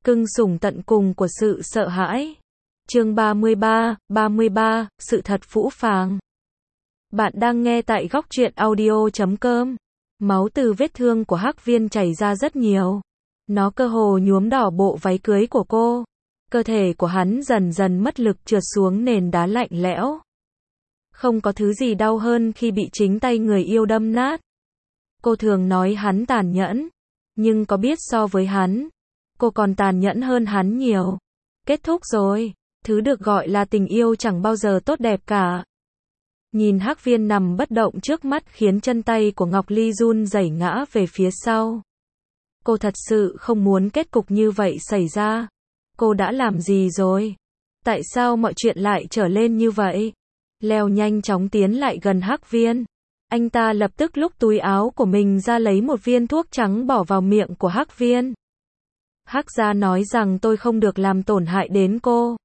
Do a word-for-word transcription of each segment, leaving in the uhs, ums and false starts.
Cưng sủng tận cùng của sự sợ hãi. Chương ba mươi ba, ba mươi ba, sự thật phũ phàng. Bạn đang nghe tại góc truyện audio chấm com. Máu từ vết thương của Hắc Viên chảy ra rất nhiều. Nó cơ hồ nhuốm đỏ bộ váy cưới của cô. Cơ thể của hắn dần dần mất lực trượt xuống nền đá lạnh lẽo. Không có thứ gì đau hơn khi bị chính tay người yêu đâm nát. Cô thường nói hắn tàn nhẫn, nhưng có biết so với hắn, cô còn tàn nhẫn hơn hắn nhiều. Kết thúc rồi, thứ được gọi là tình yêu chẳng bao giờ tốt đẹp cả. Nhìn Hắc Viên nằm bất động trước mắt khiến chân tay của Ngọc Ly run rẩy ngã về phía sau. Cô thật sự không muốn kết cục như vậy xảy ra. Cô đã làm gì rồi? Tại sao mọi chuyện lại trở lên như vậy? Leo nhanh chóng tiến lại gần Hắc Viên. Anh ta lập tức lúc túi áo của mình ra lấy một viên thuốc trắng bỏ vào miệng của Hắc Viên. Hắc gia nói rằng tôi không được làm tổn hại đến cô.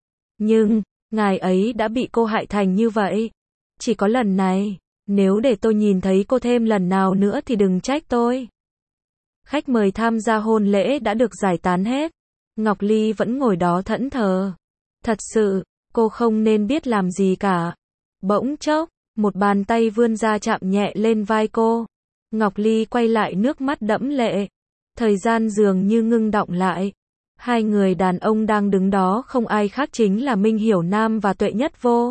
Nhưng, ngài ấy đã bị cô hại thành như vậy. Chỉ có lần này, nếu để tôi nhìn thấy cô thêm lần nào nữa thì đừng trách tôi. Khách mời tham gia hôn lễ đã được giải tán hết. Ngọc Ly vẫn ngồi đó thẫn thờ. Thật sự, cô không nên biết làm gì cả. Bỗng chốc, một bàn tay vươn ra chạm nhẹ lên vai cô. Ngọc Ly quay lại nước mắt đẫm lệ. Thời gian dường như ngưng đọng lại. Hai người đàn ông đang đứng đó không ai khác chính là Minh Hiểu Nam và Tuệ Nhất Vô.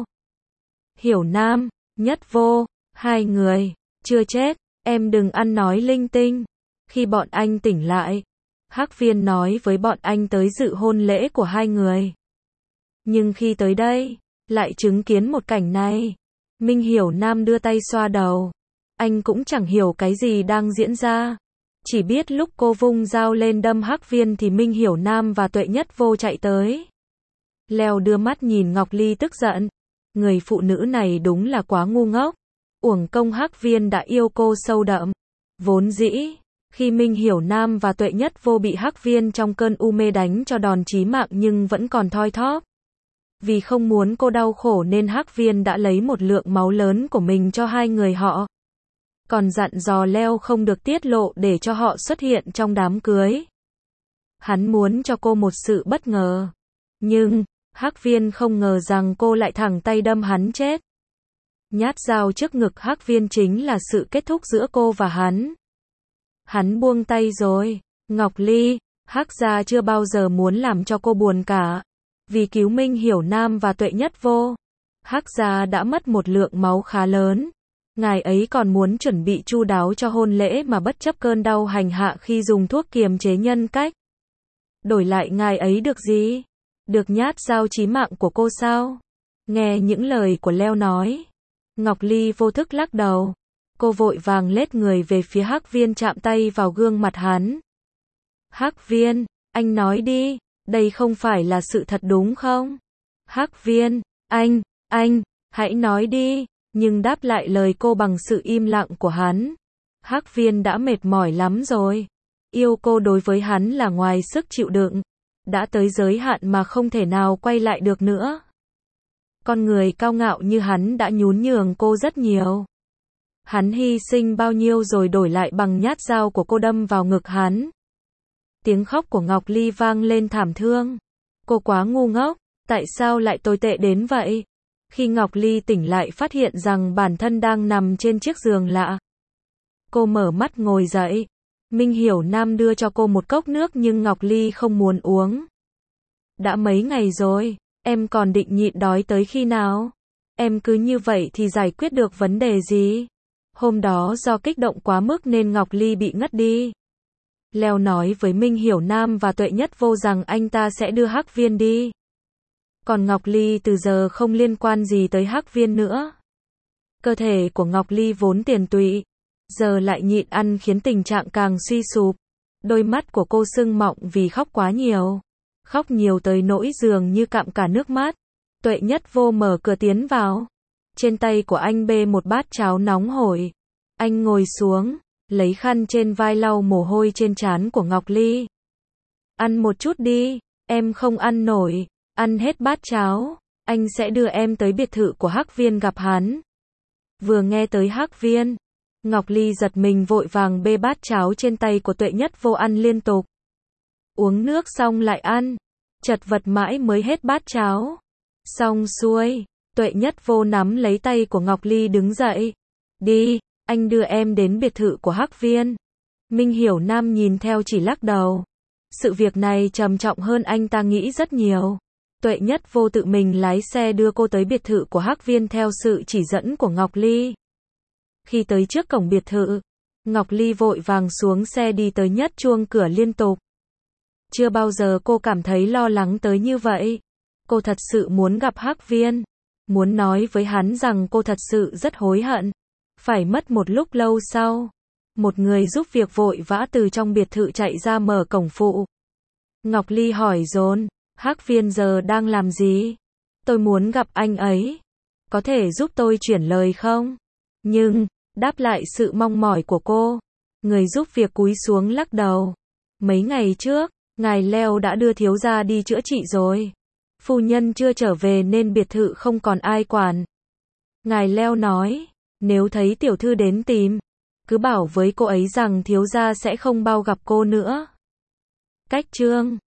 Hiểu Nam, Nhất Vô, hai người, chưa chết, em đừng ăn nói linh tinh. Khi bọn anh tỉnh lại, Hắc Viên nói với bọn anh tới dự hôn lễ của hai người. Nhưng khi tới đây, lại chứng kiến một cảnh này. Minh Hiểu Nam đưa tay xoa đầu. Anh cũng chẳng hiểu cái gì đang diễn ra. Chỉ biết lúc cô vung dao lên đâm Hắc Viên thì Minh Hiểu Nam và Tuệ Nhất Vô chạy tới. Leo đưa mắt nhìn Ngọc Ly tức giận. Người phụ nữ này đúng là quá ngu ngốc. Uổng công Hắc Viên đã yêu cô sâu đậm. Vốn dĩ, khi Minh Hiểu Nam và Tuệ Nhất Vô bị Hắc Viên trong cơn u mê đánh cho đòn chí mạng nhưng vẫn còn thoi thóp. Vì không muốn cô đau khổ nên Hắc Viên đã lấy một lượng máu lớn của mình cho hai người họ. Còn dặn dò Leo không được tiết lộ để cho họ xuất hiện trong đám cưới. Hắn muốn cho cô một sự bất ngờ. Nhưng, Hắc Viên không ngờ rằng cô lại thẳng tay đâm hắn chết. Nhát dao trước ngực Hắc Viên chính là sự kết thúc giữa cô và hắn. Hắn buông tay rồi. Ngọc Ly, Hắc gia chưa bao giờ muốn làm cho cô buồn cả. Vì cứu Minh Hiểu Nam và Tuệ Nhất Vô, Hắc gia đã mất một lượng máu khá lớn. Ngài ấy còn muốn chuẩn bị chu đáo cho hôn lễ mà bất chấp cơn đau hành hạ khi dùng thuốc kiềm chế nhân cách. Đổi lại ngài ấy được gì? Được nhát dao chí mạng của cô sao? Nghe những lời của Leo nói, Ngọc Ly vô thức lắc đầu. Cô vội vàng lết người về phía Hắc Viên chạm tay vào gương mặt hắn. Hắc Viên, anh nói đi, đây không phải là sự thật đúng không? Hắc Viên, anh, anh, hãy nói đi. Nhưng đáp lại lời cô bằng sự im lặng của hắn. Hắc Viên đã mệt mỏi lắm rồi. Yêu cô đối với hắn là ngoài sức chịu đựng. Đã tới giới hạn mà không thể nào quay lại được nữa. Con người cao ngạo như hắn đã nhún nhường cô rất nhiều. Hắn hy sinh bao nhiêu rồi đổi lại bằng nhát dao của cô đâm vào ngực hắn. Tiếng khóc của Ngọc Ly vang lên thảm thương. Cô quá ngu ngốc, tại sao lại tồi tệ đến vậy? Khi Ngọc Ly tỉnh lại phát hiện rằng bản thân đang nằm trên chiếc giường lạ. Cô mở mắt ngồi dậy. Minh Hiểu Nam đưa cho cô một cốc nước nhưng Ngọc Ly không muốn uống. Đã mấy ngày rồi, em còn định nhịn đói tới khi nào? Em cứ như vậy thì giải quyết được vấn đề gì? Hôm đó do kích động quá mức nên Ngọc Ly bị ngất đi. Leo nói với Minh Hiểu Nam và Tuệ Nhất Vô rằng anh ta sẽ đưa Hắc Viên đi. Còn Ngọc Ly từ giờ không liên quan gì tới Hắc Viên nữa. Cơ thể của Ngọc Ly vốn tiền tụy, giờ lại nhịn ăn khiến tình trạng càng suy sụp. Đôi mắt của cô sưng mọng vì khóc quá nhiều. Khóc nhiều tới nỗi dường như cạn cả nước mắt. Tuệ Nhất Vô mở cửa tiến vào. Trên tay của anh bê một bát cháo nóng hổi. Anh ngồi xuống, lấy khăn trên vai lau mồ hôi trên trán của Ngọc Ly. Ăn một chút đi, em không ăn nổi. Ăn hết bát cháo, anh sẽ đưa em tới biệt thự của Hắc Viên gặp hắn. Vừa nghe tới Hắc Viên, Ngọc Ly giật mình vội vàng bê bát cháo trên tay của Tuệ Nhất Vô ăn liên tục. Uống nước xong lại ăn. Chật vật mãi mới hết bát cháo. Xong xuôi, Tuệ Nhất Vô nắm lấy tay của Ngọc Ly đứng dậy. Đi, anh đưa em đến biệt thự của Hắc Viên. Minh Hiểu Nam nhìn theo chỉ lắc đầu. Sự việc này trầm trọng hơn anh ta nghĩ rất nhiều. Tuệ Nhất Vô tự mình lái xe đưa cô tới biệt thự của Hắc Viên theo sự chỉ dẫn của Ngọc Ly. Khi tới trước cổng biệt thự, Ngọc Ly vội vàng xuống xe đi tới Nhất chuông cửa liên tục. Chưa bao giờ cô cảm thấy lo lắng tới như vậy. Cô thật sự muốn gặp Hắc Viên. Muốn nói với hắn rằng cô thật sự rất hối hận. Phải mất một lúc lâu sau, một người giúp việc vội vã từ trong biệt thự chạy ra mở cổng phụ. Ngọc Ly hỏi dồn, Hắc Viên giờ đang làm gì? Tôi muốn gặp anh ấy. Có thể giúp tôi chuyển lời không? Nhưng, đáp lại sự mong mỏi của cô, người giúp việc cúi xuống lắc đầu. Mấy ngày trước, ngài Leo đã đưa thiếu gia đi chữa trị rồi. Phu nhân chưa trở về nên biệt thự không còn ai quản. Ngài Leo nói, nếu thấy tiểu thư đến tìm, cứ bảo với cô ấy rằng thiếu gia sẽ không bao gặp cô nữa. Cách chương